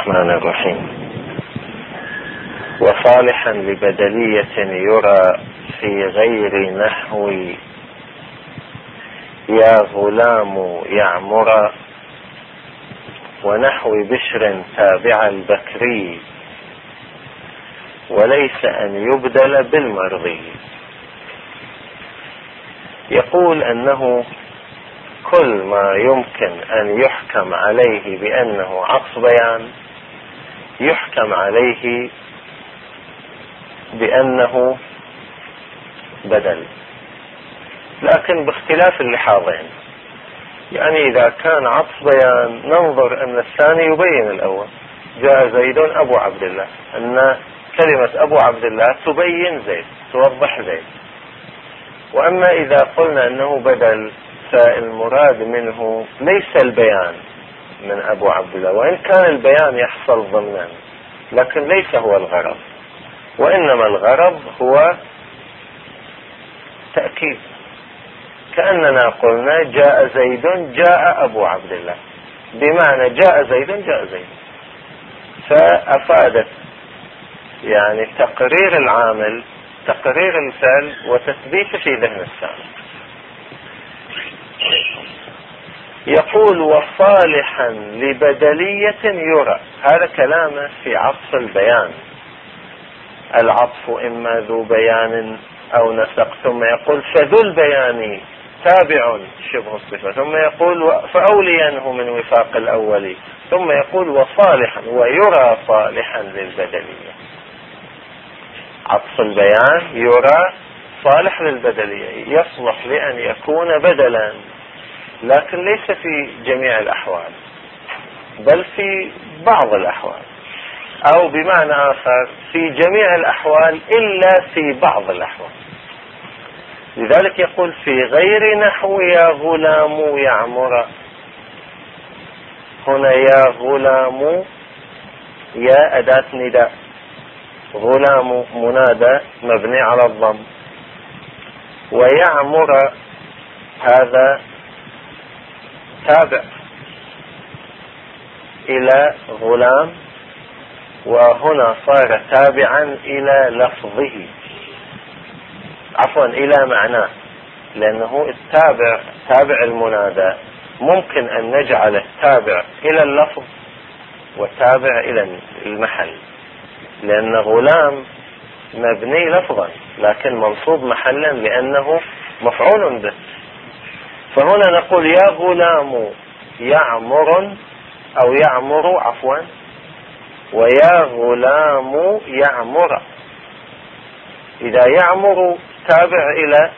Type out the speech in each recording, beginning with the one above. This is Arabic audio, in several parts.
الرحمن الرحيم. وصالحا لبدلية يرى في غير نحو يا غلام يعمر، ونحو بشر تابع البكري، وليس أن يبدل بالمرضي. يقول أنه كل ما يمكن أن يحكم عليه بأنه عطف بيان يحكم عليه بأنه بدل، لكن باختلاف اللحاظين. يعني إذا كان عطف بيان ننظر أن الثاني يبين الأول، جاء زيد أبو عبد الله، أن كلمة أبو عبد الله تبين زيد، توضح زيد. وأما إذا قلنا أنه بدل فالمراد منه ليس البيان من أبو عبد الله، وإن كان البيان يحصل ضمنا، لكن ليس هو الغرض، وإنما الغرض هو تأكيد. كأننا قلنا جاء زيد جاء أبو عبد الله، بمعنى جاء زيد جاء زيد، فأفادت يعني تقرير العامل، تقرير الفعل وتثبيته في ذهن السامع. يقول وصالحا لبدلية يرى، هذا كلامه في عطف البيان. العطف إما ذو بيان أو نسق، ثم يقول فذو البيان تابع شبه الصفة، ثم يقول فأوليانه من وفاق الأول، ثم يقول وصالحا ويرى صالحا للبدلية. عطف البيان يرى صالح للبدلية، يصلح لأن يكون بدلا، لكن ليس في جميع الأحوال، بل في بعض الأحوال، أو بمعنى آخر في جميع الأحوال إلا في بعض الأحوال. لذلك يقول في غير نحو يا غلام يعمر. هنا يا غلام يا أداة نداء، غلام منادى مبني على الضم، ويعمر هذا تابع إلى غلام، وهنا صار تابعا إلى لفظه، عفوا إلى معناه، لأنه التابع تابع المنادى ممكن أن نجعله تابع إلى اللفظ وتابع إلى المحل، لأن غلام مبني لفظا لكن منصوب محلا لأنه مفعول به. فهنا نقول يا غلام يعمر أو يعمر عفوا، ويا غلام يعمر. إذا يعمر تابع إلى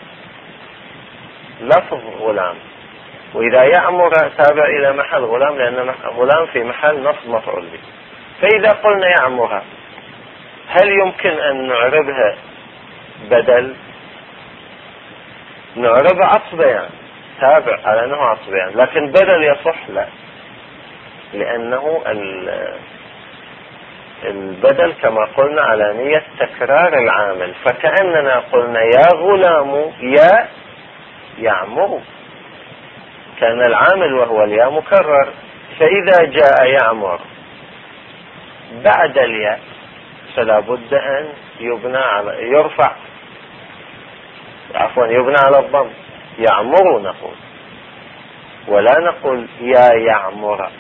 لفظ غلام، وإذا يعمر تابع إلى محل غلام، لأن غلام في محل نصب مفعول به. فإذا قلنا يعمر، هل يمكن أن نعربها بدل؟ نعربها عطف بيان، تابع على أنه عطف بيان، لكن بدل يصح لا، لأنه البدل كما قلنا على نية تكرار العامل، فكأننا قلنا يا غلام يا يعمر، كان العامل وهو الياء مكرر، فإذا جاء يعمر بعد الياء فلا بد أن يبنى على يرفع، عفوا يبنى على الضم، يعمر نقول، ولا نقول يا يعمر.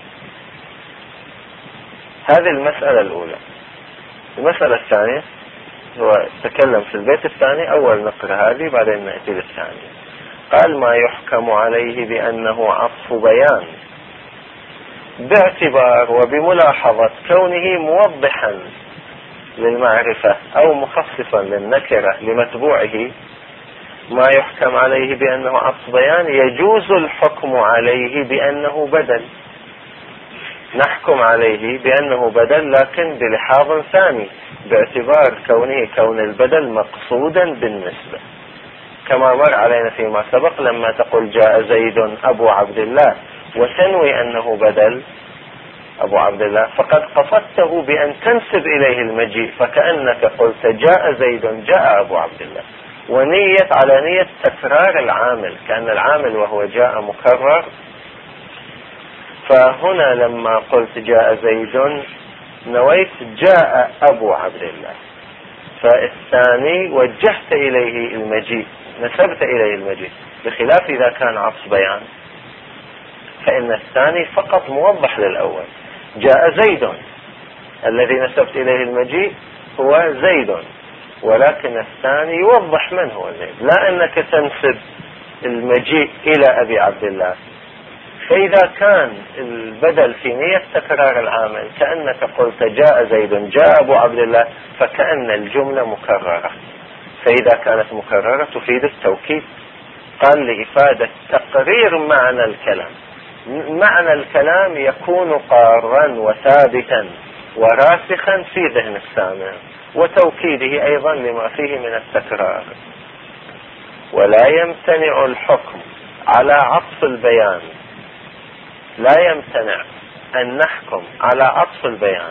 هذه المسألة الأولى. المسألة الثانية هو تكلم في البيت الثاني، أول نقرأ هذه بعدين نأتي للثانية. قال ما يحكم عليه بأنه عطف بيان باعتبار وبملاحظة كونه موضحا للمعرفة أو مخصصا للنكرة لمتبوعه. ما يحكم عليه بأنه عطف بيان يجوز الحكم عليه بأنه بدل، نحكم عليه بأنه بدل لكن بلحاظ ثاني، باعتبار كون البدل مقصودا بالنسبة، كما مر علينا فيما سبق لما تقول جاء زيد أبو عبد الله وتنوي أنه بدل أبو عبد الله، فقد قصدته بأن تنسب إليه المجيء، فكأنك قلت جاء زيد جاء أبو عبد الله، ونية على نية تكرار العامل، كأن العامل وهو جاء مكرر. فهنا لما قلت جاء زيد نويت جاء أبو عبد الله، فالثاني وجهت إليه المجيء، نسبت إليه المجيء، بخلاف إذا كان عطف بيان فإن الثاني فقط موضح للأول. جاء زيد، الذي نسبت إليه المجيء هو زيد، ولكن الثاني يوضح من هو زيد، لا أنك تنسب المجيء إلى أبي عبد الله. فإذا كان البدل في نية تكرار العامل كأنك قلت جاء زيد جاء أبو عبد الله، فكأن الجملة مكررة، فإذا كانت مكررة تفيد التوكيد. قال لإفادة تقرير معنى الكلام، معنى الكلام يكون قارا وثابتا وراسخا في ذهن السامع، وتوكيده أيضا لما فيه من التكرار. ولا يمتنع الحكم على عطف البيان، لا يمتنع أن نحكم على عطف البيان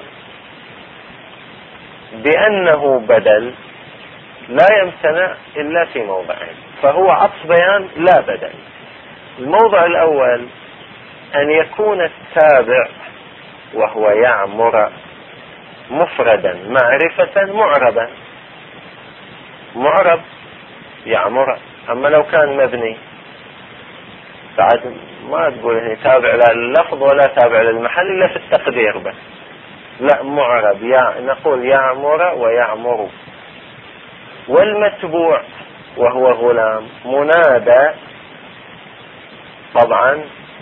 بأنه بدل، لا يمتنع إلا في موضعين، فهو عطف بيان لا بدل. الموضع الأول أن يكون التابع وهو يعمر مفردا معرفة معربا، معرب يعمر. أما لو كان مبني بعد ما تقول هنا تابع لللفظ ولا تابع للمحل إلا في التقدير بس، لا معرب نقول يعمر ويعمر. والمتبوع وهو غلام منادى طبعا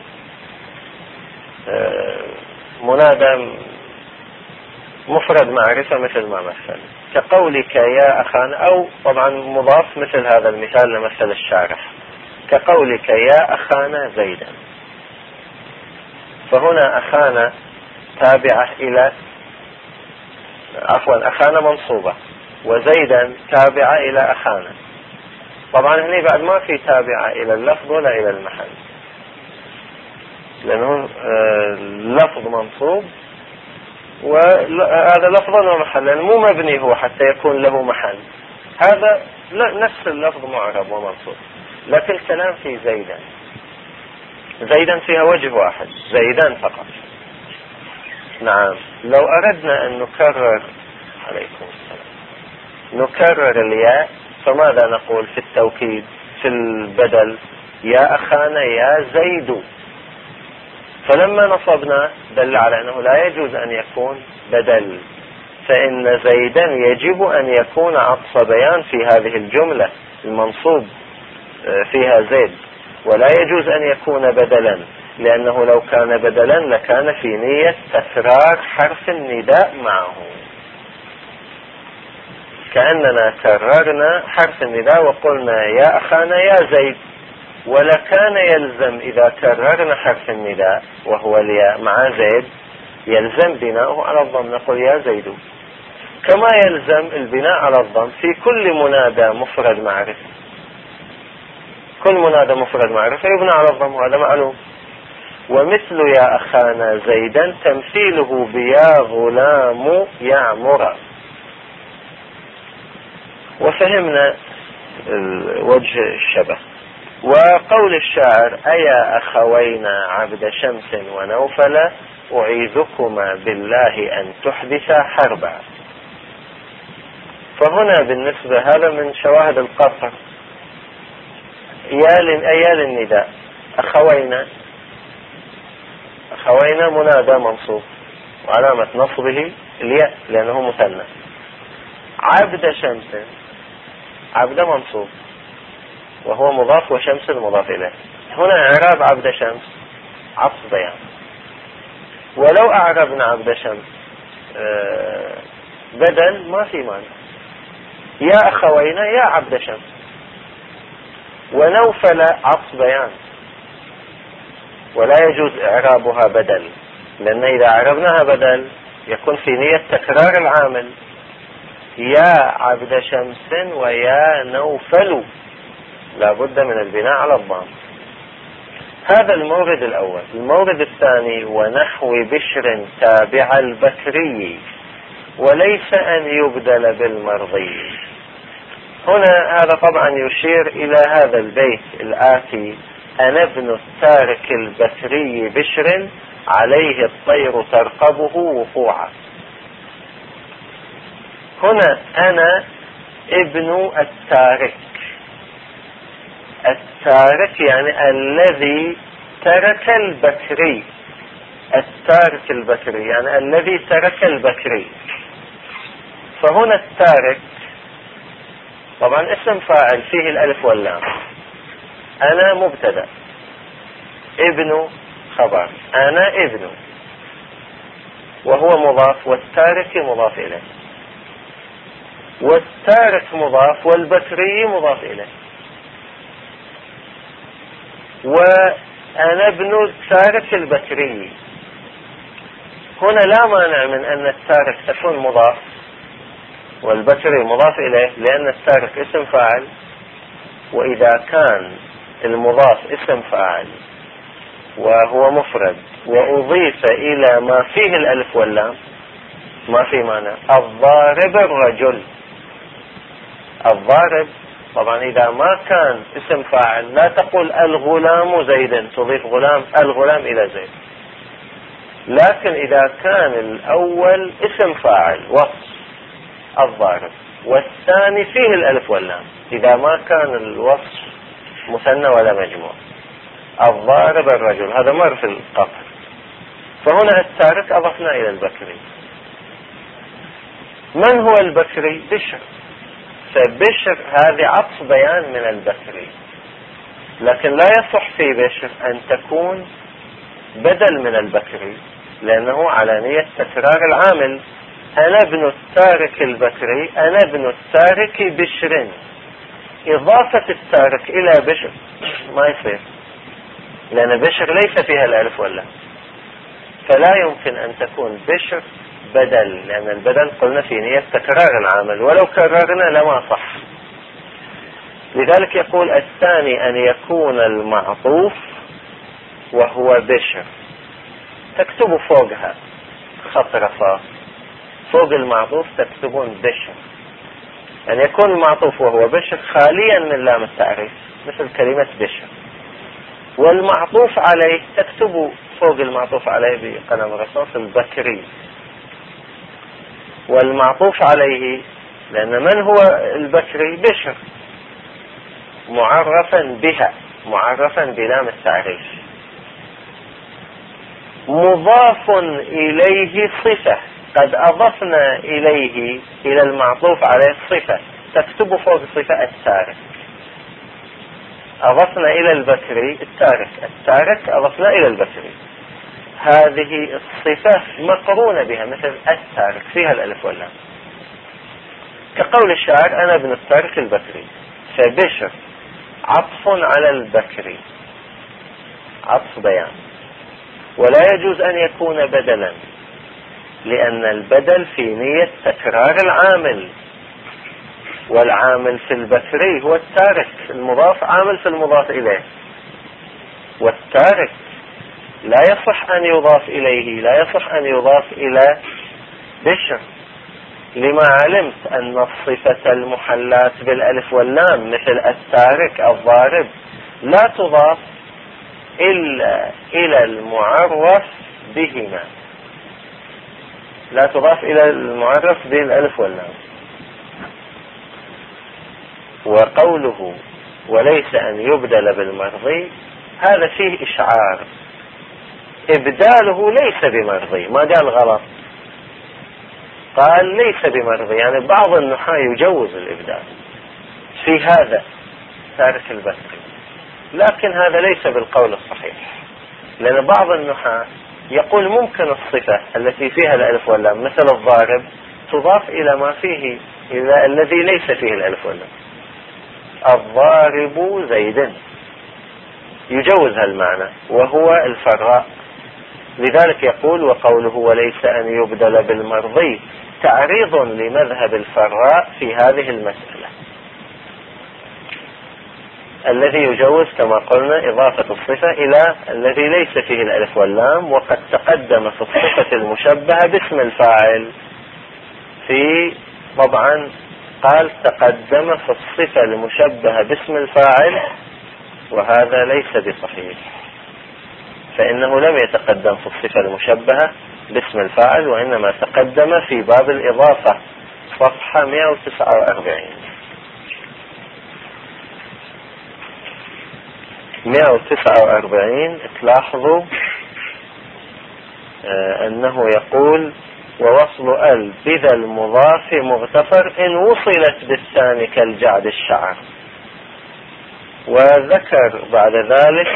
منادى مفرد معرفة مثل ما مثل، كقولك يا أخانا، أو طبعا مضاف مثل هذا المثال لمثل الشارح، كقولك يا أخانا زيدا. فهنا أخانا تابعة إلى أخانا منصوبة، وزيدا تابعة إلى أخانا. طبعا هنا بعد ما في تابعة إلى اللفظ ولا إلى المحل، لأنه اللفظ منصوب وهذا لفظا ومحلا، مو مبني هو حتى يكون له محل، هذا نفس اللفظ معرب ومنصوب. لكن الكلام في زيدا، زيدا فيها وجه واحد، زيدا فقط. نعم، لو أردنا أن نكرر عليكم السلام نكرر الياء، فماذا نقول في التوكيد في البدل؟ يا أخانا يا زيد. فلما نصبنا دل على أنه لا يجوز أن يكون بدل، فإن زيدا يجب أن يكون عطف بيان في هذه الجملة المنصوب فيها زيد، ولا يجوز أن يكون بدلا، لأنه لو كان بدلا لكان في نية تكرار حرف النداء معه، كأننا كررنا حرف النداء وقلنا يا أخانا يا زيد، ولكان يلزم إذا كررنا حرف النداء وهو الياء مع زيد يلزم بناؤه على الضم، نقول يا زيد، كما يلزم البناء على الضم في كل منادى مفرد معرفة. كل منادى مفرد معرفة يبنى على الضم، وهذا معلوم. ومثل يا أخانا زيدا تمثيله بيا غلام يعمر. وفهمنا وجه الشبه. وقول الشاعر أيا أخوينا عبد شمس ونوفل أعيذكما بالله أن تحدث حربا. فهنا بالنسبة هذا من شواهد القصر، يا للنداء، أخوينا منادى منصوب وعلامة نصبه الياء لأنه مثنى. عبد شمس، عبد منصوب وهو مضاف وشمس المضاف إليه. هنا إعراب عبد شمس عطف بيان. ولو أعربنا عبد شمس بدل ما في مانع، يا أخوينا يا عبد شمس. ونوفل عطف بيان ولا يجوز إعرابها بدل، لأن إذا أعربناها بدل يكون في نية تكرار العامل، يا عبد شمس ويا نوفل، لا بد من البناء على الضم. هذا المورد الأول. المورد الثاني ونحو بشر تابع البكري وليس أن يبدل بالمرضي. هنا هذا طبعا يشير إلى هذا البيت الآتي: أنا ابن التارك البكري بشر عليه الطير ترقبه وقوعا. هنا أنا ابن التارك. التارك يعني الذي ترك البكري. التارك البكري يعني الذي ترك البكري. فهنا التارك طبعا اسم فاعل فيه الألف واللام. أنا مبتدأ، ابن خبر، أنا ابن، وهو مضاف، والتارك مضاف إليه، والتارك مضاف والبكري مضاف إليه. وأنا ابن التارك البكري. هنا لا مانع من أن التارك تكون مضاف والبكري مضاف إليه، لأن التارك اسم فاعل، وإذا كان المضاف اسم فاعل وهو مفرد وأضيف إلى ما فيه الألف واللام ما في مانع. الضارب الرجل. الضارب طبعا إذا ما كان اسم فاعل لا تقول الغلام زيد، تضيف الغلام إلى زيد. لكن إذا كان الأول اسم فاعل وصف الضارب والثاني فيه الألف واللام، إذا ما كان الوصف مثنى ولا مجموع، الضارب الرجل، هذا مر في القطع. فهنا التارك أضفنا إلى البكري. من هو البكري؟ بشر. فبشر هذه عطف بيان من البكري، لكن لا يصح في بشر أن تكون بدل من البكري، لأنه على نية تكرار العامل. أنا ابن التارك البكري، أنا ابن التارك بشر. إضافة التارك إلى بشر ما يصير، لأن بشر ليس فيها الألف واللام، فلا يمكن أن تكون بشر بدل، لأن البدل قلنا في نية تكرار العامل، ولو كررنا لما صح. لذلك يقول الثاني أن يكون المعطوف وهو بشر، تكتب فوقها خط رفاف، فوق المعطوف تكتبون بشر. أن يكون المعطوف وهو بشر خاليا من لام التعريف مثل كلمة بشر. والمعطوف عليه تكتب فوق المعطوف عليه بقلم رصاص البكري. والمعطوف عليه لأن من هو البكري؟ بشر، معرفا بها، معرفا بلام التعريف. مضاف إليه صفة، قد أضفنا إليه إلى المعطوف عليه صفة، تكتب فوق صفة التارك. أضفنا إلى البكري التارك، التارك أضفنا إلى البكري، هذه الصفة مقرونة بها مثل التارك فيها الألف واللام، كقول الشاعر أنا ابن التارك البكري. فبشر عطف على البكري، عطف بيان، ولا يجوز أن يكون بدلا، لأن البدل في نية تكرار العامل، والعامل في البكري هو التارك، المضاف عامل في المضاف إليه، والتارك لا يصح أن يضاف إليه، لا يصح أن يضاف إلى بشر، لما علمت أن الصفة المحلات بالألف واللام مثل التارك الضارب لا تضاف إلا إلى المعرف بهما، لا تضاف إلى المعرف بالألف واللام. وقوله وليس أن يبدل بالمرضي هذا فيه إشعار، إبداله ليس بمرضي، ما قال غلط، قال ليس بمرضي، يعني بعض النحاة يجوز الإبدال في هذا تارك البكري، لكن هذا ليس بالقول الصحيح، لأن بعض النحاة يقول ممكن الصفة التي فيها الألف واللام مثل الضارب تضاف إلى ما فيه، إلى الذي ليس فيه الألف واللام. الضارب زيد يجوز هالمعنى وهو الفراء. لذلك يقول وقوله وليس أن يبدل بالمرضي تعريض لمذهب الفراء في هذه المسألة، الذي يجوز كما قلنا إضافة الصفة إلى الذي ليس فيه الألف واللام. وقد تقدم في الصفة المشبهة باسم الفاعل، في طبعا قال تقدم في الصفة المشبهة باسم الفاعل، وهذا ليس بصحيح، فإنه لم يتقدم في الصفة المشبهة باسم الفاعل، وإنما تقدم في باب الإضافة صفحة 149 تلاحظوا أنه يقول ووصل ال بذا المضاف مغتفر إن وصلت بالثاني كالجعد الشعر. وذكر بعد ذلك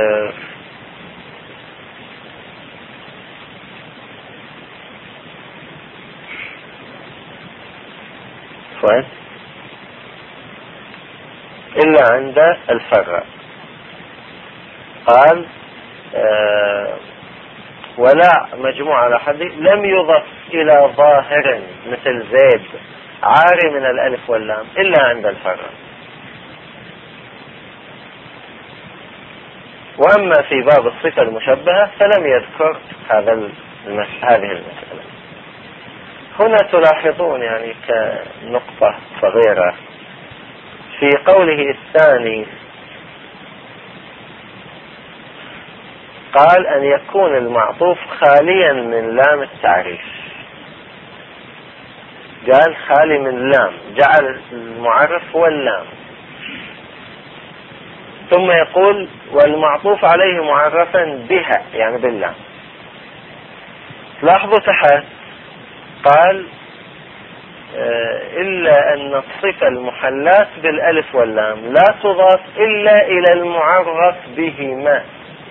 إلا عند الفرع قال ولا مجموعة على حد لم يضف إلى ظاهر مثل زيد عاري من الألف واللام إلا عند الفرع. وأما في باب الصفة المشبهة فلم يذكر هذه المسألة. هنا تلاحظون يعني كنقطة صغيرة في قوله الثاني قال أن يكون المعطوف خاليا من لام التعريف. قال خالي من لام، جعل المعرف هو اللام. ثم يقول والمعطوف عليه معرفا بها يعني باللام. لاحظوا تحت قال إلا أن الصفة المحلات بالألف واللام لا تضاف إلا إلى المعرف بهما.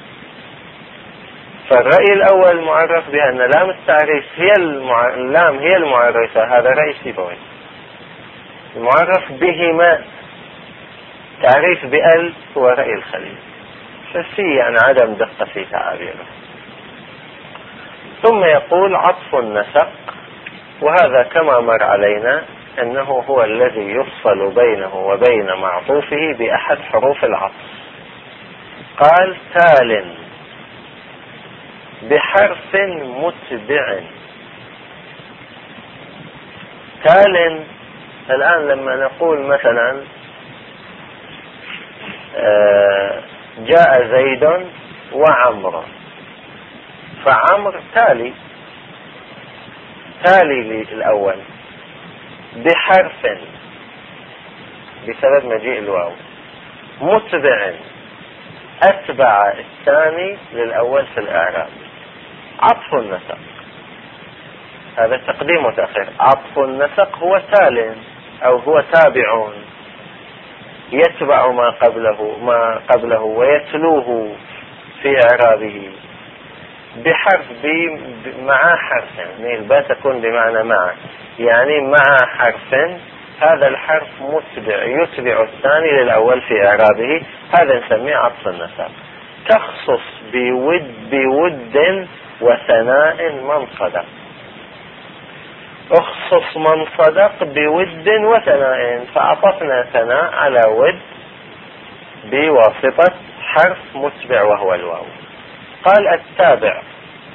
فالرأي الأول المعرف بأن لام التعريف اللام هي المعرفة، هذا رأي سيبوي. المعرف بهما تعريف بأل هو رأي الخليل، ففي يعني عدم دقة في تعابيره. ثم يقول عطف النسق، وهذا كما مر علينا أنه هو الذي يفصل بينه وبين معطوفه بأحد حروف العطف. قال تال بحرف متبع. تال الآن لما نقول مثلا جاء زيد وعمر، فعمر تالي الأول بحرف بسبب مجيء الواو، متبع أتبع الثاني للأول في الإعراب. عطف النسق هذا تقديم وتأخير. عطف النسق هو تال أو هو تابع يتبع ما قبله ويتلوه في إعرابه بحرف مع حرف، يعني الباء تكون بمعنى مع، يعني مع حرف. هذا الحرف متبع يتبع الثاني للأول في إعرابه، هذا نسميه عطف النسق. تخصص بود وثناء من صدق. اخصص من صدق بود وثناء، فعطفنا ثناء على ود بواسطة حرف متبع وهو الواو. قال التابع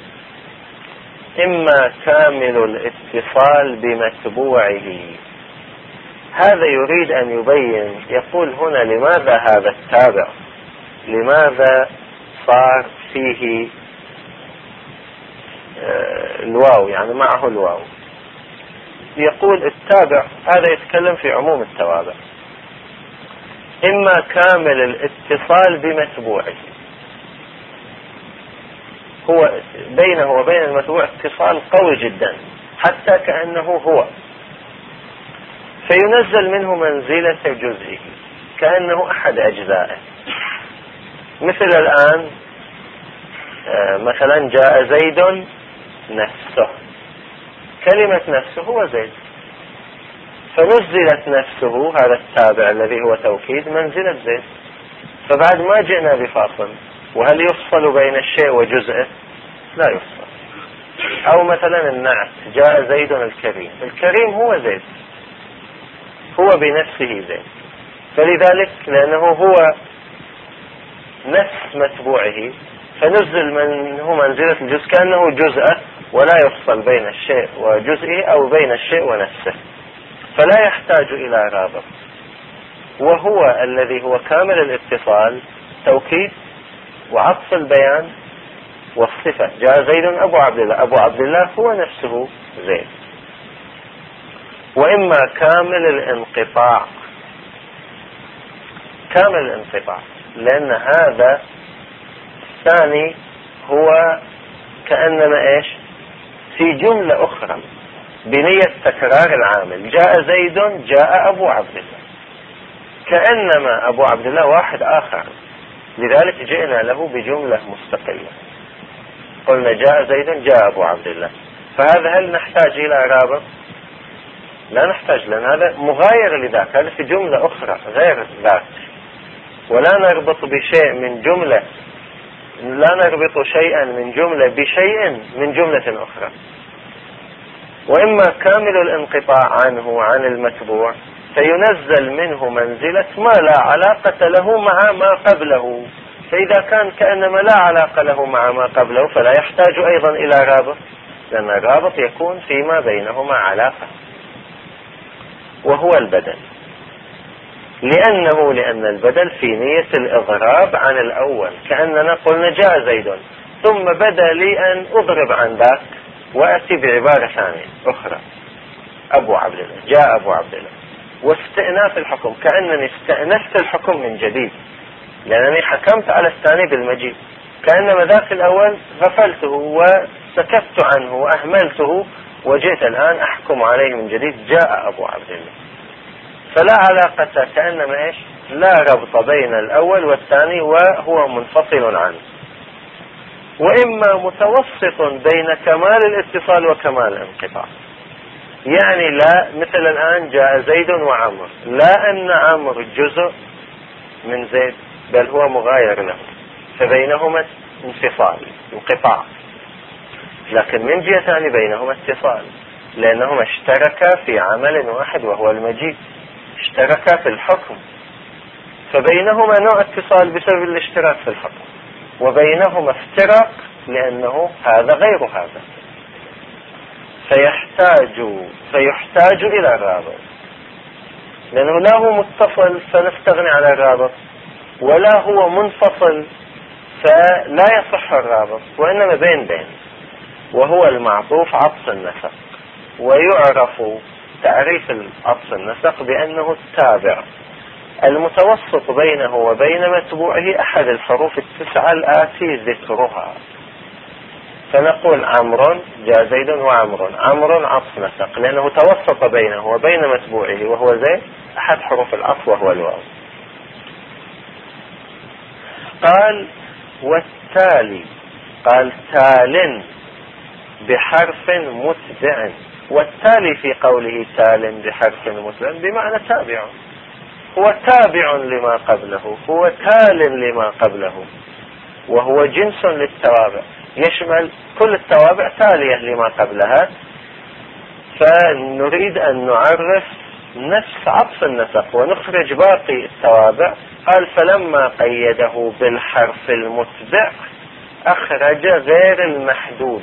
إما كامل الاتصال بمتبوعه. هذا يريد أن يبين، يقول هنا لماذا هذا التابع، لماذا صار فيه الواو يعني معه الواو. يقول التابع هذا يتكلم في عموم التوابع. إما كامل الاتصال بمتبوعه، هو بينه وبين المتبوع اتصال قوي جدا حتى كأنه هو، فينزل منه منزلة جزئه كأنه أحد أجزائه. مثل الآن مثلا جاء زيد نفسه، كلمة نفسه هو زيد، فنزلت نفسه هذا التابع الذي هو توكيد منزلة زيد، فبعد ما جئنا بفاصل. وهل يفصل بين الشيء وجزئه؟ لا يفصل. أو مثلا النعت جاء زيد الكريم، الكريم هو زيد، هو بنفسه زيد، فلذلك لأنه هو نفس متبوعه فنزل منه منزلة الجزء كأنه جزءه، ولا يفصل بين الشيء وجزئه أو بين الشيء ونفسه، فلا يحتاج إلى رابط. وهو الذي هو كامل الاتصال، توكيد وعطف البيان والصفة. جاء زيد أبو عبد الله، أبو عبد الله هو نفسه زيد. وإما كامل الانقطاع. كامل الانقطاع لأن هذا الثاني هو كأنما إيش في جملة أخرى بنية تكرار العامل. جاء زيد جاء أبو عبد الله، كأنما أبو عبد الله واحد آخر، لذلك جئنا له بجملة مستقلة. قلنا جاء زيد جاء أبو عبد الله، فهذا هل نحتاج إلى رابط؟ لا نحتاج، لأن هذا مغاير لذاك، هذا في جملة أخرى غير ذاك. ولا نربط بشيء من جملة، لا نربط شيئا من جملة بشيء من جملة أخرى. وإما كامل الانقطاع عنه وعن المتبوع فينزل منه منزلة ما لا علاقة له مع ما قبله. فإذا كان كأنما لا علاقة له مع ما قبله فلا يحتاج أيضا إلى رابط، لأن الرابط يكون فيما بينهما علاقة، وهو البدل. لأن البدل في نية الإضراب عن الأول، كأننا قلنا جاء زيد ثم بدا لي أن أضرب عن ذاك وأتي بعبارة ثانية أخرى أبو عبد الله، جاء أبو عبد الله، واستئناف الحكم كأنني استأنفت الحكم من جديد، لأنني حكمت على الثاني بالمجيء، كأنما ذاك الأول غفلته وسكت عنه وأهملته وجئت الآن أحكم عليه من جديد. جاء أبو عبد الله، فلا علاقة، كأنما إيش لا ربط بين الأول والثاني وهو منفصل عنه. وإما متوسط بين كمال الاتصال وكمال الانقطاع، يعني لا مثل الآن جاء زيد وعمر، لا أن عمر جزء من زيد بل هو مغاير له، فبينهما انفصال انقطاع، لكن من جهة ثانية بينهما اتصال، لأنهما اشتركا في عمل واحد وهو المجيء، اشتركا في الحكم، فبينهما نوع اتصال بسبب الاشتراك في الحكم، وبينهما افتراق لأنه هذا غير هذا، فيحتاج إلى الرابط، لأنه لا هو متصل فنستغني عن الرابط، ولا هو منفصل فلا يصح الرابط، وإنما بين وهو المعطوف عطف النسق. ويعرف تعريف العطف النسق بأنه التابع المتوسط بينه وبين متبوعه أحد الحروف التسعة الآتي ذكرها. فنقول عمرو جاء زيد وعمرو، عمرو عطف نسق لأنه توسط بينه وبين متبوعه وهو زيد أحد حروف العطف وهو الواو. قال والتالي، قال تال بحرف متبع، والتالي في قوله تال بحرف متبع بمعنى تابع، هو تابع لما قبله، هو تال لما قبله، وهو جنس للتوابع يشمل كل التوابع تالية لما قبلها. فنريد أن نعرف نفس عطف النسق ونخرج باقي التوابع. قال فلما قيده بالحرف المتبع أخرج غير المحدود.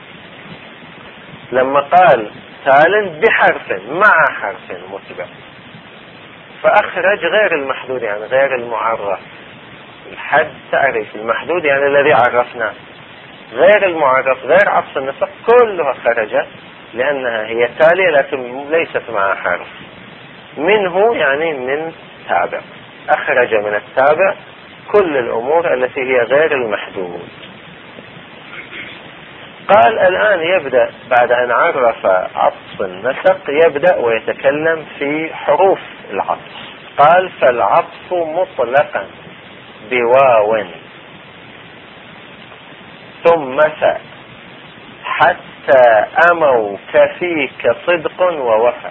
لما قال تال بحرف مع حرف متبع فأخرج غير المحدود، يعني غير المعرف. الحد تعريف، المحدود يعني الذي عرفناه، غير المعرف غير عطف النسق كلها خرجت لأنها هي تالية لكن ليست مع حرف. منه يعني من تابع، أخرج من التابع كل الأمور التي هي غير المحدود. قال الآن يبدأ بعد أن عرف عطف النسق يبدأ ويتكلم في حروف العطف. قال فالعطف مطلقا بواو ثم فاء حتى أموك فيك صدق ووفى،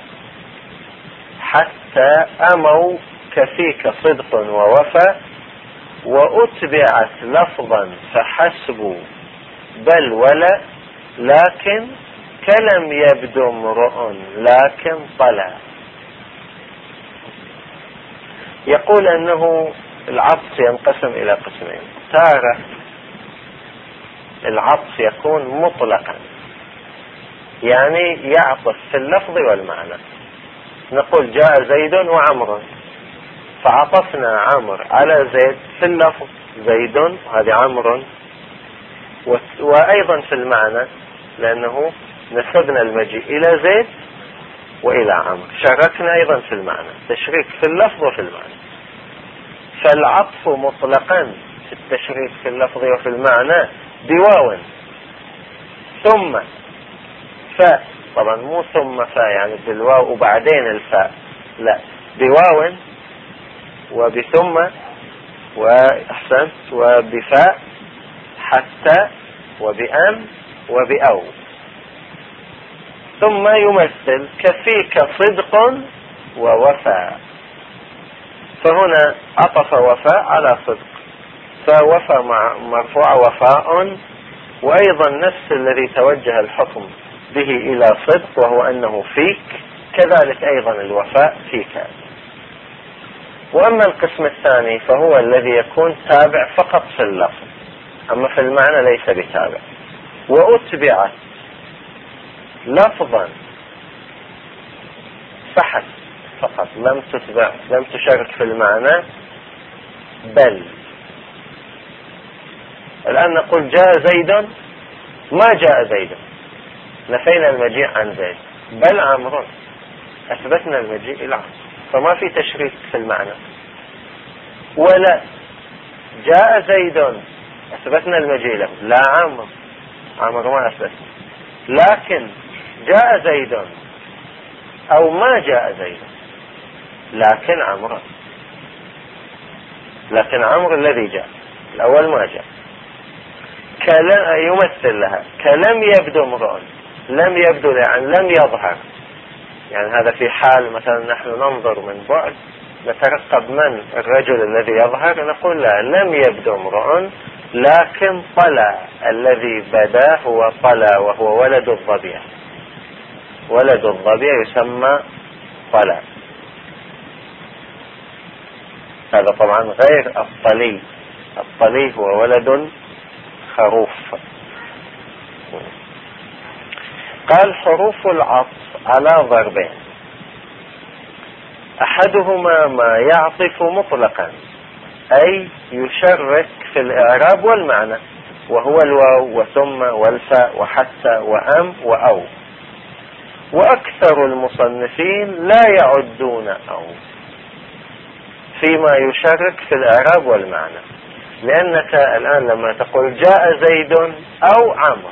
حتى أموك فيك صدق ووفى، وأتبعت لفظا فحسب بل ولا، لكن كلم يبدو امرؤ لكن طلع. يقول أنه العطف ينقسم إلى قسمين. تارة العطف يكون مطلقا، يعني يعطف في اللفظ والمعنى. نقول جاء زيد وعمر، فعطفنا عمر على زيد في اللفظ، زيد هذه عمر، وأيضا في المعنى لأنه نسبنا المجيء إلى زيد وإلى عمرو، شاركنا أيضا في المعنى، تشريك في اللفظ وفي المعنى. فالعطف مطلقا في التشريك في اللفظ وفي المعنى بواو ثم فاء، طبعا مو ثم فاء يعني بالواو وبعدين الفاء، لا، بواو وبثم وأحسنت وبفاء حتى وبأم وبأو. ثم يمثل كفيك صدق ووفاء، فهنا عطف وفاء على صدق، فوفاء مرفوع وفاء، وأيضا نفس الذي توجه الحكم به إلى صدق وهو أنه فيك، كذلك أيضا الوفاء فيك. وأما القسم الثاني فهو الذي يكون تابع فقط في اللفظ، أما في المعنى ليس بتابع، وأتبع لفظا فحسب فقط، لم تشارك في المعنى بل. الآن نقول جاء زيد، ما جاء زيد، نفينا المجيء عن زيد، بل عمرو، أثبتنا المجيء إلى عمرو، فما في تشريك في المعنى. ولا جاء زيد أثبتنا المجيء له، لا عمرو ما أثبتنا، لكن جاء زيد أو ما جاء زيد، لكن عمرو الذي جاء، الأول ما جاء. يمثل لها كلم يبدو امرؤ، لم يبدو يعني لم يظهر، يعني هذا في حال مثلا نحن ننظر من بعد نترقب من الرجل الذي يظهر، نقول لا، لم يبدو امرؤ لكن طلع، الذي بدا هو طلع وهو ولد الظبي، ولد الظبي يسمى طلع. هذا طبعا غير الطلي، الطلي هو ولد خروف. قال حروف العطف على ضربين، أحدهما ما يعطف مطلقا أي يشرك في الإعراب والمعنى، وهو الواو وثم والفاء وحتى وأم وأو، وأكثر المصنفين لا يعدون أو فيما يشرك في الإعراب والمعنى، لأنك الآن لما تقول جاء زيد أو عمرو،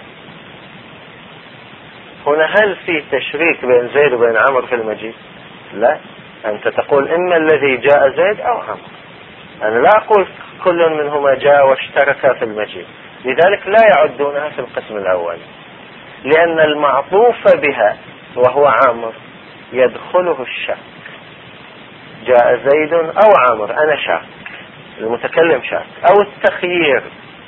هنا هل في تشريك بين زيد وبين عمرو في المجيء؟ لا، أنت تقول إما الذي جاء زيد أو عمرو، أنا لا أقول كل منهما جاء واشترك في المجيء، لذلك لا يعدونها في القسم الأول، لأن المعطوف بها وهو عمرو يدخله الشك، جاء زيد أو عمرو، أنا شاك، المتكلم شاك، أو التخيير،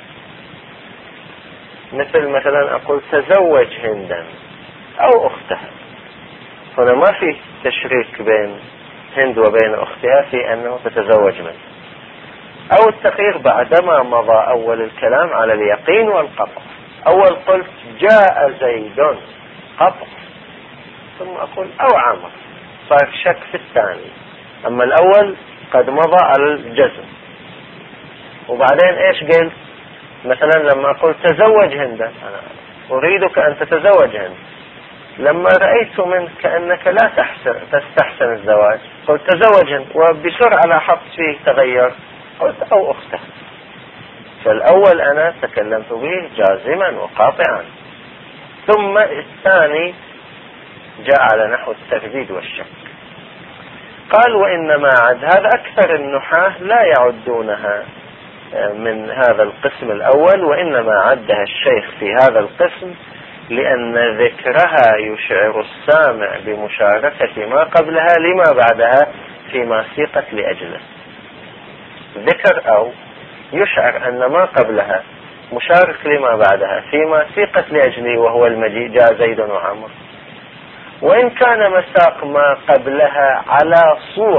مثلا أقول تزوج هندا أو أختها، هنا ما في تشريك بين هند وبين أختها في أنه تتزوج منه، أو التخيير بعدما مضى أول الكلام على اليقين والقطع. أول قلت جاء زيد قطع، ثم أقول أو عمرو، صار شك في الثاني، أما الأول قد مضى على الجزم. وبعدين إيش قلت؟ مثلا لما أقول تزوج هند، أنا أريدك أن تتزوج هند، لما رأيت منك كأنك لا تستحسن الزواج قلت تزوج هند، وبسرعة لاحظت فيه تغير قلت أو أخته، فالأول أنا تكلمت به جازما وقاطعا، ثم الثاني جاء على نحو الترديد والشك. قال وإنما عد، هذا أكثر النحاة لا يعدونها من هذا القسم الأول، وإنما عدها الشيخ في هذا القسم لأن ذكرها يشعر السامع بمشاركة ما قبلها لما بعدها فيما سيقت لأجله. ذكر أو يشعر أن ما قبلها مشارك لما بعدها فيما سيقت لأجله وهو المجيء جاء زيد وعمر، وإن كان مساق ما قبلها على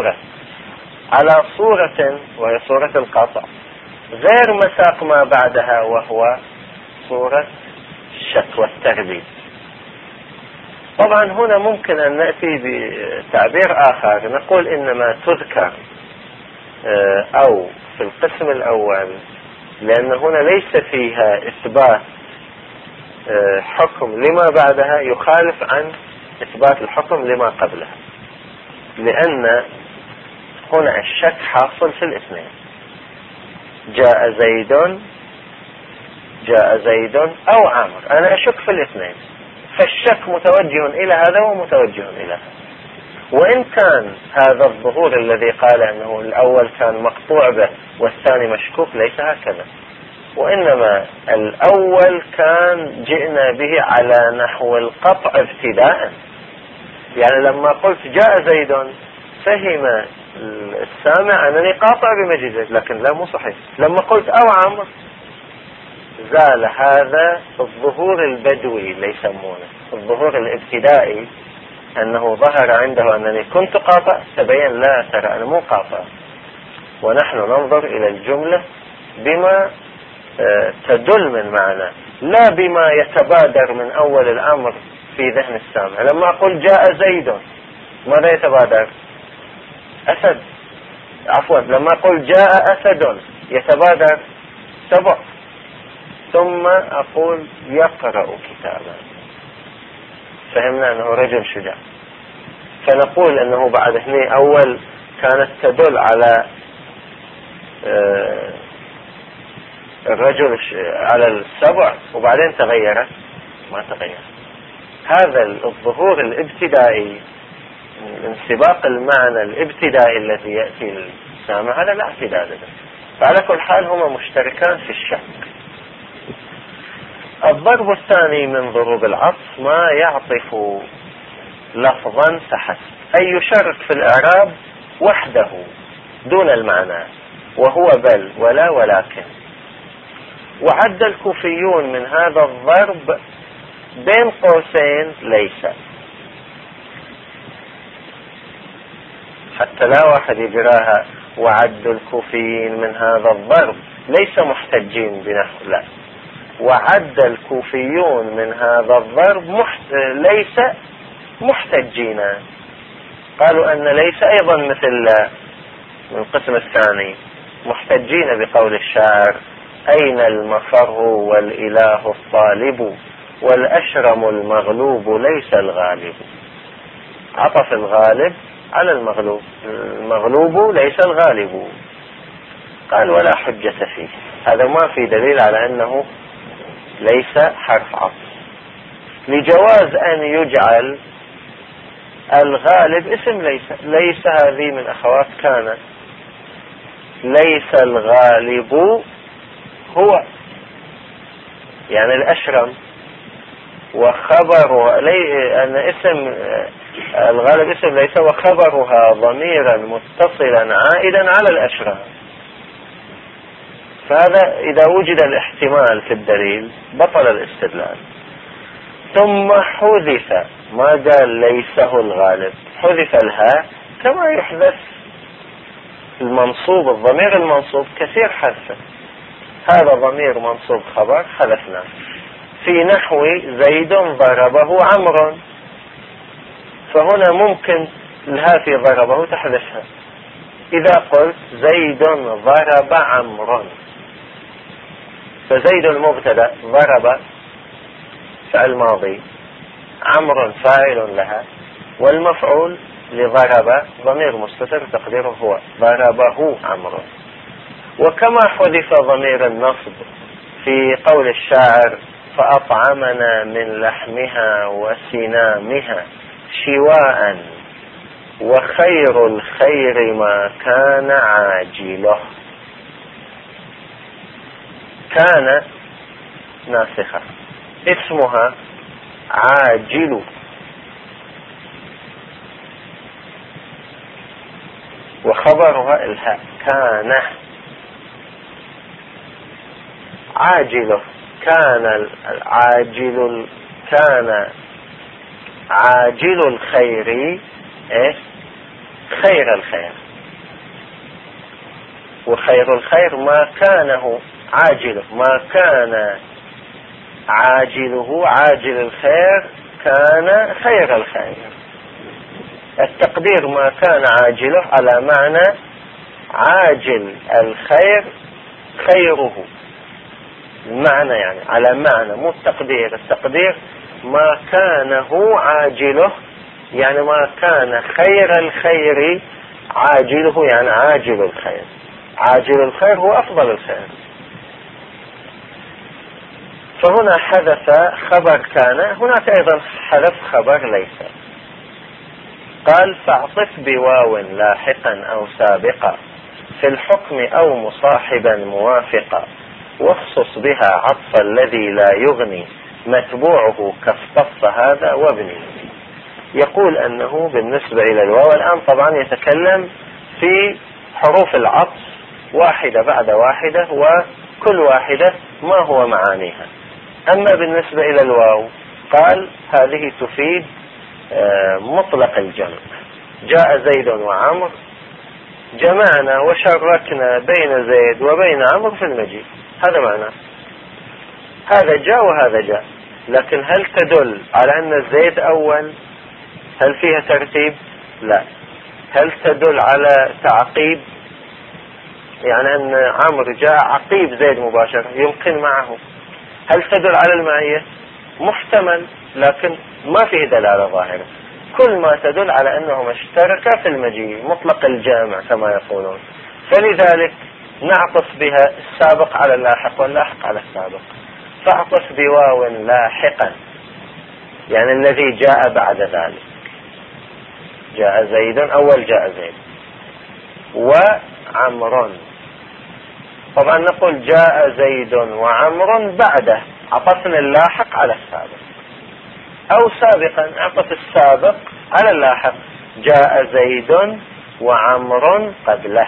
صورة وهي صورة القطع، غير مساق ما بعدها وهو صورة الشك والترديد. طبعا هنا ممكن أن نأتي بتعبير آخر، نقول إنما تذكر أو في القسم الأول لأن هنا ليس فيها إثبات حكم لما بعدها يخالف عن إثبات الحكم لما قبله، لأن هنا الشك حاصل في الاثنين. جاء زيد أو عمرو، أنا أشك في الاثنين، فالشك متوجه إلى هذا ومتوجه إلى هذا. وإن كان هذا الظهور الذي قال أنه الأول كان مقطوع به والثاني مشكوك ليس هكذا، وإنما الأول كان جئنا به على نحو القطع ابتداء. يعني لما قلت جاء زيد فهم السامع أنني قاطع بمجيء زيد، لكن لا، مو صحيح. لما قلت أو عمرو زال هذا الظهور البدوي اللي يسمونه الظهور الابتدائي، أنه ظهر عنده أنني كنت قاطع، تبين لا ترى أنا مو قاطع. ونحن ننظر إلى الجملة بما تدل من معنى، لا بما يتبادر من أول الأمر في ذهن السامع. لما أقول جاء زيد ماذا يتبادر؟ أسد. عفوا، لما أقول جاء أسد يتبادر سبع. ثم أقول يقرأ كتابا، فهمنا أنه رجل شجاع. فنقول أنه بعد هنا أول كانت تدل على الرجل على السبع، وبعدين تغيرت، ما تغير. هذا الظهور الابتدائي، انسباق المعنى الابتدائي الذي يأتي السامع، هذا لا اعتداد له. فعلى كل حال هما مشتركان في الشك. الضرب الثاني من ضروب العطف ما يعطف لفظا فحسب، أي يشرك في الإعراب وحده دون المعنى، وهو بل ولا ولكن. وعد الكوفيون من هذا الضرب بين قوسين ليس، حتى لا واحد يقراها وعد الكوفيين من هذا الضرب ليس محتجين بنحو، لا، وعد الكوفيون من هذا الضرب ليس محتجين. قالوا أن ليس أيضا مثل من القسم الثاني، محتجين بقول الشاعر: أين المفر والإله الطالب والأشرم المغلوب ليس الغالب. عطف الغالب على المغلوب، المغلوب ليس الغالب. قال: ولا حجة فيه، هذا ما في دليل على أنه ليس حرف عطف، لجواز أن يجعل الغالب اسم ليس هذه من أخوات كان. ليس الغالب هو، يعني الأشرم، وخبر أن اسم الغالب اسم ليس، وخبرها ضميرا متصلا عائدا على الأشرم. فهذا إذا وجد الاحتمال في الدليل بطل الاستدلال. ثم حذف، ما قال ليس هو الغالب، حذف الهاء كما يحذف المنصوب، الضمير المنصوب كثير حذفه. هذا ضمير منصوب خبر حذفناه. في نحو زيد ضربه عمرو، فهنا ممكن الهاء في ضربه تحذفها. إذا قلت زيد ضرب عمرو، فزيد المبتدأ، ضرب فعل ماضي، عمرو فاعل لها، والمفعول لضرب ضمير مستتر تقديره هو، ضربه عمرو. وكما حذف ضمير النصب في قول الشاعر: فأطعمنا من لحمها وسنامها شواء وخير الخير ما كان عاجله. كان ناسخة، اسمها عاجل، وخبرها الهاء، كان عاجله. كان عاجل الخير خير الخير، وخير الخير ما كانه عاجله، ما كان عاجله عاجل الخير كان خير الخير. التقدير ما كان عاجله على معنى عاجل الخير خيره، المعنى يعني على معنى، مو التقدير. التقدير ما كانه عاجله يعني ما كان خير الخير عاجله، يعني عاجل الخير. عاجل الخير هو أفضل الخير. فهنا حدث خبر كان، هناك أيضا حدث خبر ليس. قال فاعطف بواو لاحقا أو سابقا في الحكم أو مصاحبا موافقا، واخصص بها عطف الذي لا يغني متبوعه كاصطف هذا وابني. يقول أنه بالنسبة إلى الواو الآن طبعا يتكلم في حروف العطف واحدة بعد واحدة، وكل واحدة ما هو معانيها. أما بالنسبة إلى الواو قال هذه تفيد مطلق الجمع. جاء زيد وعمر، جمعنا وشركنا بين زيد وبين عمر في المجيء، هذا معناه. هذا جاء وهذا جاء، لكن هل تدل على أن زيد أول؟ هل فيها ترتيب؟ لا. هل تدل على تعقيب؟ يعني أن عمر جاء عقيب زيد مباشرة، يمكن معه. هل تدل على المعية؟ محتمل، لكن ما فيه دلالة ظاهرة. كل ما تدل على أنهما اشتركا في المجيء، مطلق الجامع كما يقولون. فلذلك نعطف بها السابق على اللاحق واللاحق على السابق. فاعطف بواو لاحقا، يعني الذي جاء بعد ذلك. جاء زيد، أول جاء زيد وعمر. طبعا نقول جاء زيد وعمر بعده، عطفنا اللاحق على السابق. أو سابقا، عطف السابق على اللاحق. جاء زيد وعمر قبله.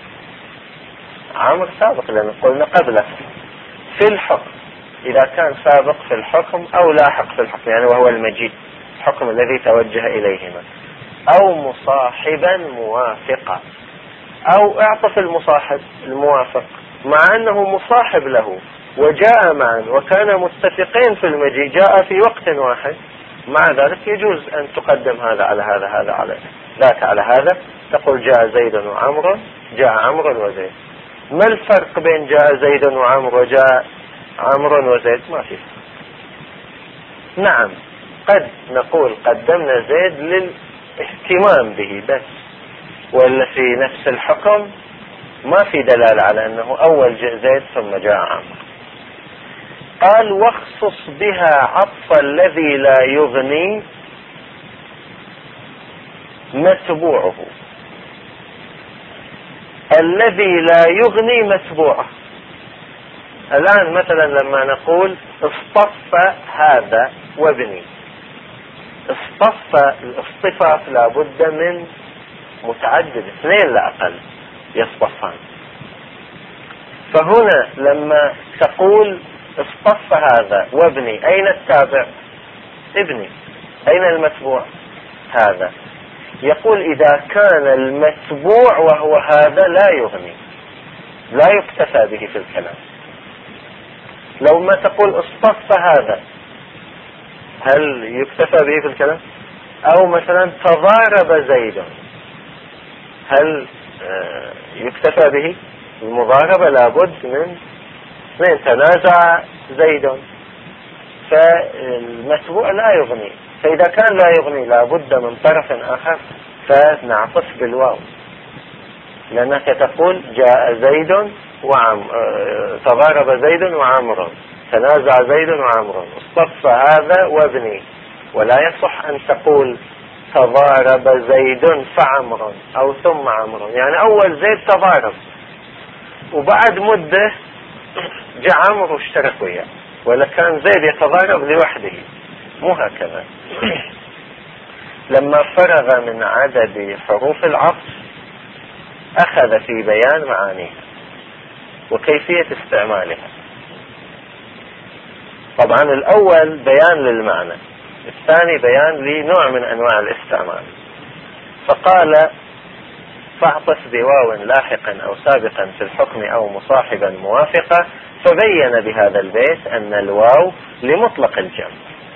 عمر سابق لأن قلنا قبله في الحكم، إذا كان سابق في الحكم أو لاحق في الحكم، يعني وهو المجيء، الحكم الذي توجه إليهما. أو مصاحبا موافقا، أو اعطف المصاحب الموافق مع أنه مصاحب له وجاء معا وكان متفقين في المجيء، جاء في وقت واحد، مع ذلك يجوز أن تقدم هذا على هذا، هذا على ذاك على هذا. تقول جاء زيد وعمر، جاء عمر وزيد. ما الفرق بين جاء زيد وعمر وجاء عمر وزيد؟ ما في. نعم، قد نقول قدمنا زيد للاهتمام به بس، ولا في نفس الحكم ما في دلالة على أنه أول جاء زيد ثم جاء عمر. قال واخصص بها عطف الذي لا يغني متبوعه. الذي لا يغني متبوعه. الآن مثلا لما نقول اصطف هذا وابني، اصطف، الاصطفاف لابد من متعدد، اثنين لا أقل يصطفان. فهنا لما تقول اصطف هذا وابني، أين التابع؟ ابني. أين المتبوع؟ هذا. يقول إذا كان المتبوع وهو هذا لا يغني، لا يكتفى به في الكلام. لو ما تقول اصطف هذا، هل يكتفى به في الكلام؟ أو مثلا تضارب زيد، هل يكتفى به؟ المضاربة لابد من اثنين. تنازع زيد، فالمتبوع لا يغني. فإذا كان لا يغني لابد من طرف آخر، فنعطف بالواو، لأنك تقول جاء زيد تضارب زيد وعمر، تنازع زيد وعمر، اصطف هذا وابني. ولا يصح أن تقول تضارب زيد فعمر أو ثم عمر، يعني أول زيد تضارب وبعد مدة جاء عمر واشترك وياه، ولا كان زيد يتضارب لوحده، مو هكذا. لما فرغ من عدد حروف العطف أخذ في بيان معانيها وكيفية استعمالها. طبعا الأول بيان للمعنى، الثاني بيان لنوع من أنواع الاستعمال. فقال فاعطف بواو لاحقا أو سابقا في الحكم أو مصاحبا موافقا. فبين بهذا البيت أن الواو لمطلق الجمع،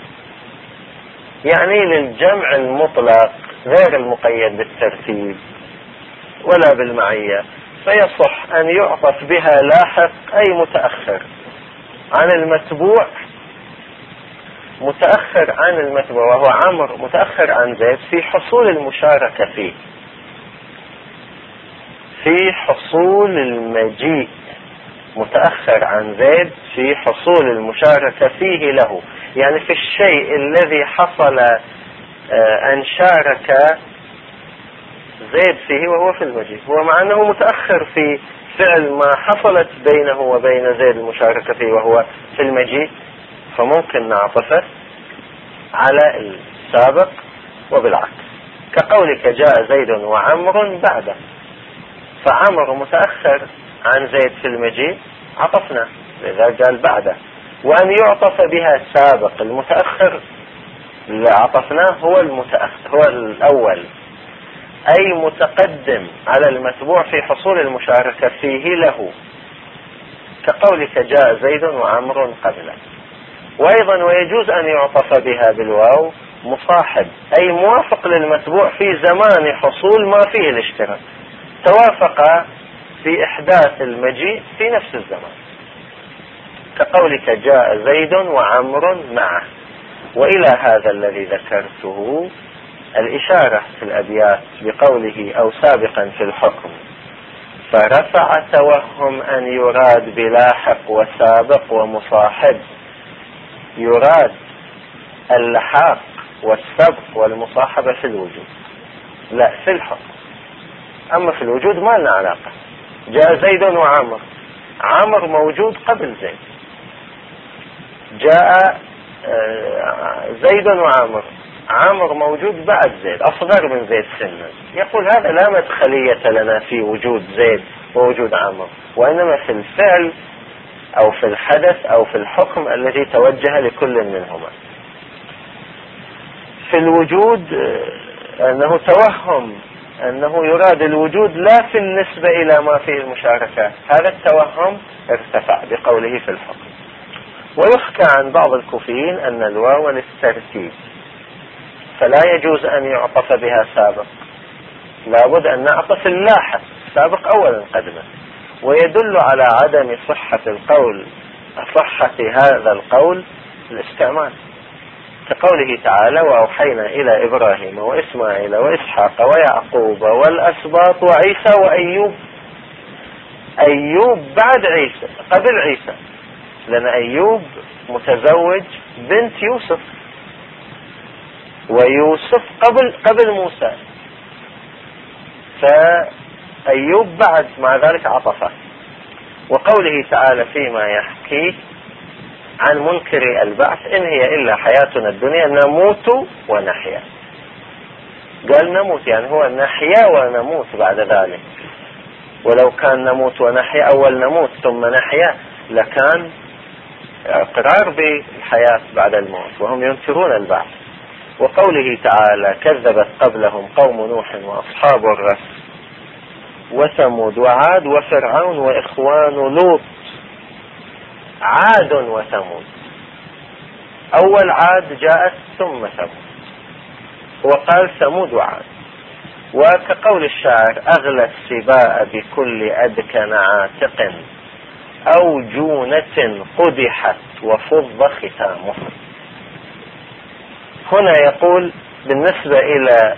يعني للجمع المطلق غير المقيد بالترتيب ولا بالمعية، فيصح أن يعطف بها لاحق أي متأخر عن المتبوع متأخر عن المتبوع وهو عمرو متأخر عن زيد في حصول المشاركة فيه، في حصول المجيء متأخر عن زيد في حصول المشاركة فيه له، يعني في الشيء الذي حصل أن شارك زيد فيه وهو في المجيء، هو مع أنه متأخر في فعل ما حصلت بينه وبين زيد المشاركة فيه وهو في المجيء، فممكن نعطفه على السابق وبالعكس، كقولك جاء زيد وعمر بعده، فعمر متأخر عن زيد في المجيء عطفنا لذا قال بعده، وأن يعطف بها سابق المتأخر اللي عطفناه هو المتأخر هو الأول، أي متقدم على المتبوع في حصول المشاركة فيه له، كقولك جاء زيد وعمر قبله. وأيضا ويجوز أن يعطف بها بالواو مصاحب، أي موافق للمتبوع في زمان حصول ما فيه الاشتراك، توافق في إحداث المجيء في نفس الزمان، كقولك جاء زيد وعمر معه. وإلى هذا الذي ذكرته الإشارة في الأبيات بقوله أو سابقا في الحكم، فرفع توهم أن يراد بلاحق وسابق ومصاحب، يراد اللحاق والسبق والمصاحبة في الوجود لا في الحكم، أما في الوجود ما لنا علاقة. جاء زيد وعمر، عمر موجود قبل زيد، جاء زيد وعمر، عمر موجود بعد زيد أصغر من زيد سنا، يقول هذا لا مدخلية لنا في وجود زيد ووجود عمر، وإنما في الفعل أو في الحدث أو في الحكم الذي توجه لكل منهما. في الوجود أنه توهم أنه يراد الوجود لا في النسبة إلى ما فيه المشاركة، هذا التوهم ارتفع بقوله في الحكم. ويحكى عن بعض الكوفيين أن الواو للترتيب، فلا يجوز أن يعطف بها سابق، لابد أن نعطف اللاحق، سابق أولا قدما، ويدل على عدم صحة القول، صحة هذا القول الاستعمال، كقوله تعالى وأوحينا إلى إبراهيم وإسماعيل وإسحاق ويعقوب والأسباط وعيسى وأيوب. أيوب بعد عيسى قبل عيسى، لأن أيوب متزوج بنت يوسف، ويوسف قبل موسى، فأيوب بعد مع ذلك عطفه. وقوله تعالى فيما يحكي عن منكر البعث إن هي إلا حياتنا الدنيا نموت ونحيا، قال نموت يعني هو نحيا ونموت بعد ذلك، ولو كان نموت ونحيا أول نموت ثم نحيا لكان اقرار بالحياة بعد الموت، وهم ينكرون البعث. وقوله تعالى كذبت قبلهم قوم نوح وأصحاب الرس وثمود وعاد وفرعون وإخوان لوط. عاد وثمود، أول عاد جاءت ثم ثمود، وقال ثمود وعاد. وكقول الشاعر أغلى السباء بكل أدكن عاتق أو جونة قدحت وفض ختامه. هنا يقول بالنسبة إلى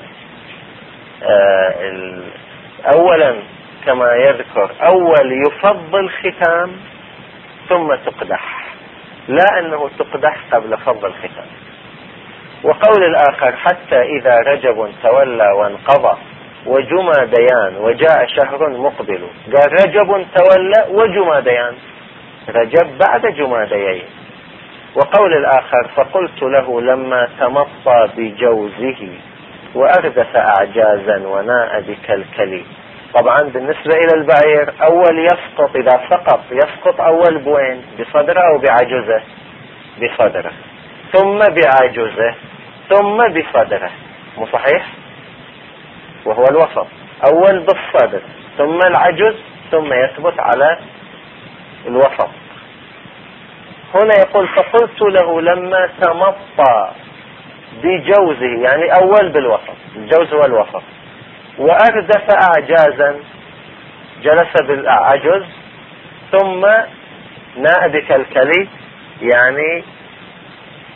أولا كما يذكر أول يفض الختام ثم تقدح، لا أنه تقدح قبل فض الختام. وقول الآخر حتى إذا رجب تولى وانقضى وجمى ديان وجاء شهر مقبل، قال رجب تولى وجمى ديان، رجب بعد جمى ديان. وقول الآخر فقلت له لما تمطى بجوزه وأردف أعجازا وناء بكلكلي. طبعا بالنسبة إلى البعير أول يسقط، إذا سقط يسقط أول بوين، بصدره أو بعجزه؟ بصدره، ثم بعجزه، ثم بصدره، مو صحيح؟ وهو الوسط، أول بالصدر ثم العجز ثم يثبت على الوسط. هنا يقول فقلت له لما تمطى بجوزه، يعني أول بالوسط، الجوز هو الوسط، وأردف أعجازا جلس بالعجز، ثم ناء بكلكلي يعني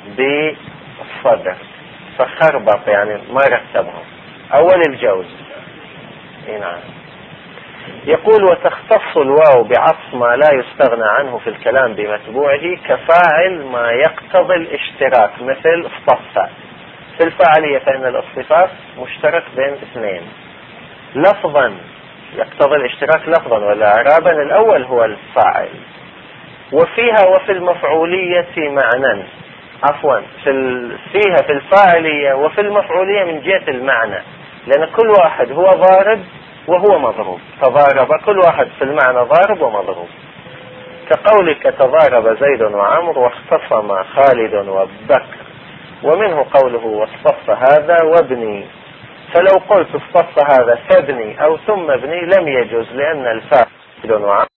بالصدر، فخربط يعني ما رتبهم. أول الجوز. نعم. يقول وتختص الواو بعطف ما لا يستغنى عنه في الكلام بمتبوعه كفاعل ما يقتضي الاشتراك، مثل اصطفى. في الفاعلية فإن الاصطفاف مشترك بين اثنين، لفظا يقتضي الاشتراك لفظا ولا اعرابا الأول هو الفاعل، وفيها وفي المفعولية معنى، عفوا فيها في الفاعلية وفي المفعولية من جهة المعنى، لأن كل واحد هو ضارب وهو مضروب، تضارب كل واحد في المعنى ضارب ومضروب، كقولك تضارب زيد وعمر واختصم خالد وبكر، ومنه قوله واصطف هذا وابني، فلو قلت اصطف هذا فابني أو ثم ابني لم يجوز، لأن الفاعل وعمر